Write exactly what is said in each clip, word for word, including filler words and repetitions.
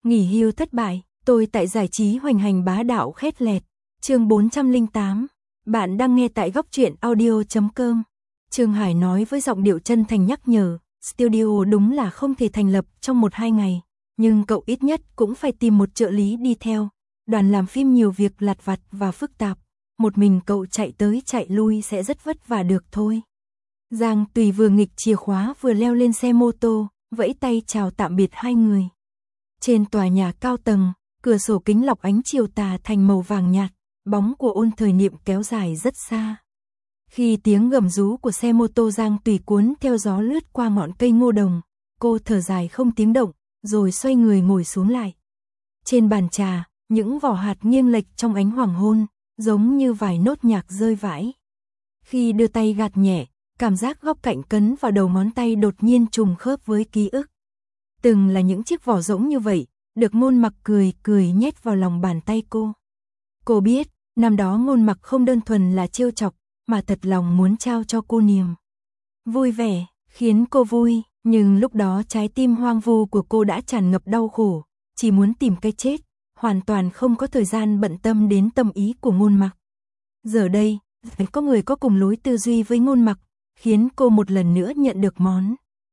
Nghỉ hưu thất bại, tôi tại giải trí hoành hành bá đạo khét lẹt. Chương bốn trăm lẻ tám. Bạn đang nghe tại góc truyện audio chấm com. Trương Hải nói với giọng điệu chân thành nhắc nhở, studio đúng là không thể thành lập trong một hai ngày, nhưng cậu ít nhất cũng phải tìm một trợ lý đi theo. Đoàn làm phim nhiều việc lặt vặt và phức tạp, một mình cậu chạy tới chạy lui sẽ rất vất vả được thôi. Giang Tùy vừa nghịch chìa khóa vừa leo lên xe mô tô, vẫy tay chào tạm biệt hai người. Trên tòa nhà cao tầng, cửa sổ kính lọc ánh chiều tà thành màu vàng nhạt, bóng của Ôn Thời Niệm kéo dài rất xa. Khi tiếng gầm rú của xe mô tô Giang Tùy cuốn theo gió lướt qua ngọn cây ngô đồng, cô thở dài không tiếng động, rồi xoay người ngồi xuống lại. Trên bàn trà, những vỏ hạt nghiêng lệch trong ánh hoàng hôn, giống như vài nốt nhạc rơi vãi. Khi đưa tay gạt nhẹ, cảm giác góc cạnh cấn vào đầu ngón tay đột nhiên trùng khớp với ký ức. Từng là những chiếc vỏ rỗng như vậy, được Ngôn Mặc cười cười nhét vào lòng bàn tay cô. Cô biết, năm đó Ngôn Mặc không đơn thuần là trêu chọc, mà thật lòng muốn trao cho cô niềm vui vẻ, khiến cô vui, nhưng lúc đó trái tim hoang vu của cô đã tràn ngập đau khổ, chỉ muốn tìm cái chết, hoàn toàn không có thời gian bận tâm đến tâm ý của Ngôn Mặc. Giờ đây, có người có cùng lối tư duy với Ngôn Mặc, khiến cô một lần nữa nhận được món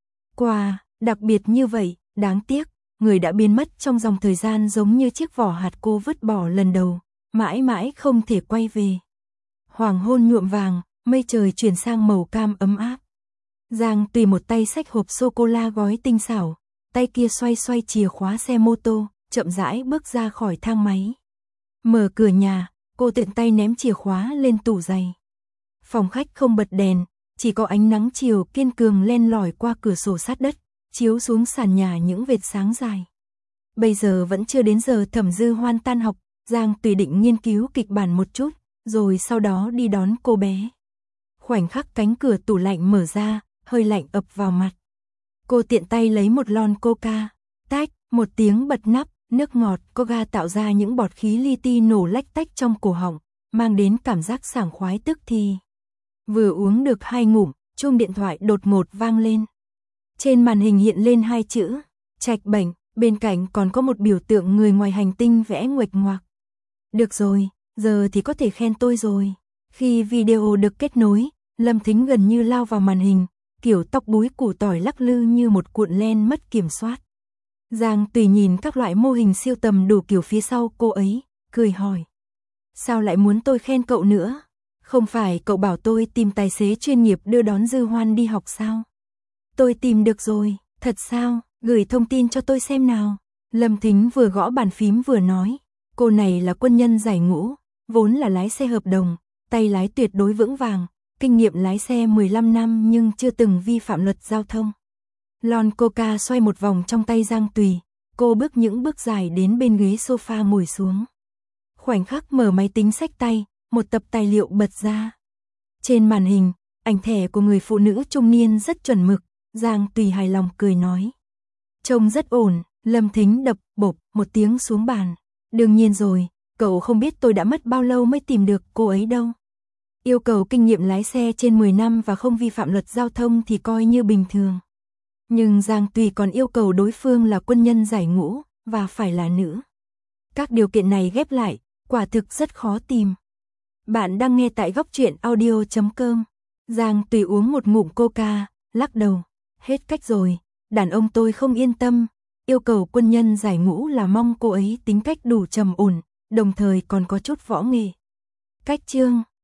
quà đặc biệt như vậy. Đáng tiếc, người đã biến mất trong dòng thời gian giống như chiếc vỏ hạt cô vứt bỏ lần đầu, mãi mãi không thể quay về. Hoàng hôn nhuộm vàng, mây trời chuyển sang màu cam ấm áp. Giang Tùy một tay xách hộp sô-cô-la gói tinh xảo, tay kia xoay xoay chìa khóa xe mô tô, chậm rãi bước ra khỏi thang máy. Mở cửa nhà, cô tiện tay ném chìa khóa lên tủ giày. Phòng khách không bật đèn, chỉ có ánh nắng chiều kiên cường len lỏi qua cửa sổ sát đất, chiếu xuống sàn nhà những vệt sáng dài. Bây giờ vẫn chưa đến giờ Thẩm Dư Hoan tan học, Giang Tùy định nghiên cứu kịch bản một chút, rồi sau đó đi đón cô bé. Khoảnh khắc cánh cửa tủ lạnh mở ra, hơi lạnh ập vào mặt. Cô tiện tay lấy một lon coca, tách, một tiếng bật nắp, nước ngọt coca tạo ra những bọt khí li ti nổ lách tách trong cổ họng, mang đến cảm giác sảng khoái tức thì. Vừa uống được hai ngụm, chuông điện thoại đột ngột vang lên. Trên màn hình hiện lên hai chữ, Trạch Bệnh, bên cạnh còn có một biểu tượng người ngoài hành tinh vẽ nguệch ngoạc. Được rồi, giờ thì có thể khen tôi rồi. Khi video được kết nối, Lâm Thính gần như lao vào màn hình, kiểu tóc búi củ tỏi lắc lư như một cuộn len mất kiểm soát. Giang Tùy nhìn các loại mô hình siêu tầm đủ kiểu phía sau cô ấy, cười hỏi. Sao lại muốn tôi khen cậu nữa? Không phải cậu bảo tôi tìm tài xế chuyên nghiệp đưa đón Dư Hoan đi học sao? Tôi tìm được rồi, thật sao? Gửi thông tin cho tôi xem nào. Lâm Thính vừa gõ bàn phím vừa nói, cô này là quân nhân giải ngũ, vốn là lái xe hợp đồng, tay lái tuyệt đối vững vàng, kinh nghiệm lái xe mười lăm năm nhưng chưa từng vi phạm luật giao thông. Lon coca xoay một vòng trong tay Giang Tùy, cô bước những bước dài đến bên ghế sofa ngồi xuống. Khoảnh khắc mở máy tính xách tay, một tập tài liệu bật ra. Trên màn hình, ảnh thẻ của người phụ nữ trung niên rất chuẩn mực, Giang Tùy hài lòng cười nói. Trông rất ổn, Lâm Thính đập bộp một tiếng xuống bàn. Đương nhiên rồi, cậu không biết tôi đã mất bao lâu mới tìm được cô ấy đâu. Yêu cầu kinh nghiệm lái xe trên mười năm và không vi phạm luật giao thông thì coi như bình thường. Nhưng Giang Tùy còn yêu cầu đối phương là quân nhân giải ngũ, và phải là nữ. Các điều kiện này ghép lại, quả thực rất khó tìm. Bạn đang nghe tại góc truyện audio chấm com. Giang Tùy uống một ngụm coca, lắc đầu. Hết cách rồi, đàn ông tôi không yên tâm. Yêu cầu quân nhân giải ngũ là mong cô ấy tính cách đủ trầm ổn, đồng thời còn có chút võ nghệ. Cách chương